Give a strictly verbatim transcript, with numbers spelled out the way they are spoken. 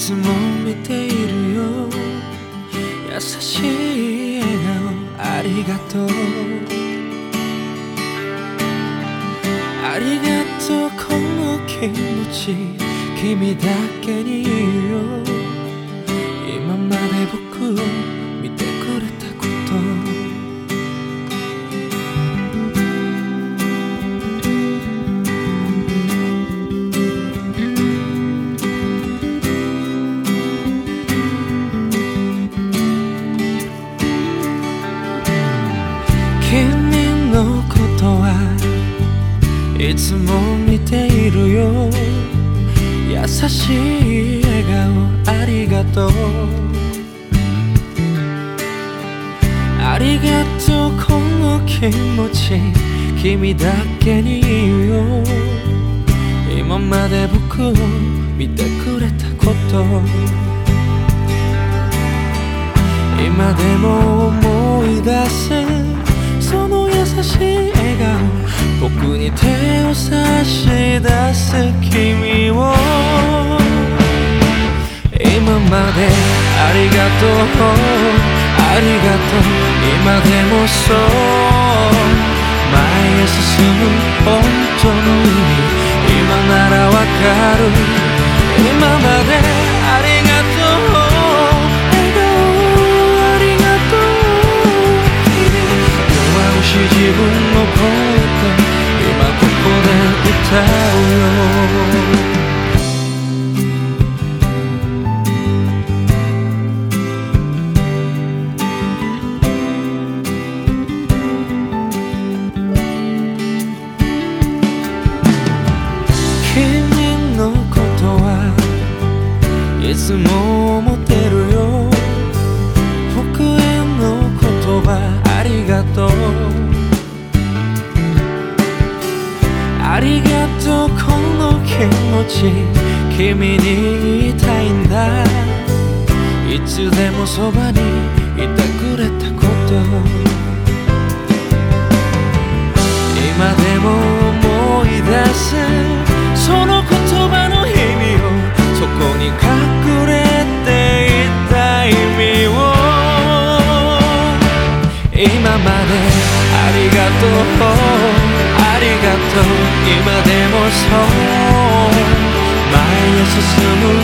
つも見ているよ、優しい笑顔ありがとう、ありがとうこの気持ち君だけに言うよ、今まで僕を見てくれたこと、君のことはいつも見ているよ、優しい笑顔ありがとう、ありがとうこの気持ち君だけに言うよ、今まで僕を見てくれたこと、今でも思い出すその優しい笑顔、僕に手を差し出す君を、今までありがとうありがとう、今でもそう前へ進む本当の意味、今ならわかる、今までありがとう自分の声で今ここで歌うよ、君のことはいつも思ってるよ、僕への言葉ありがとう、ありがとうこの気持ち君に言いたいんだ、いつでもそばにいてくれたこと、今でも思い出すその言葉の意味を、そこに隠れていた意味を、今までありがとうありがとう、今でもそう前へ進む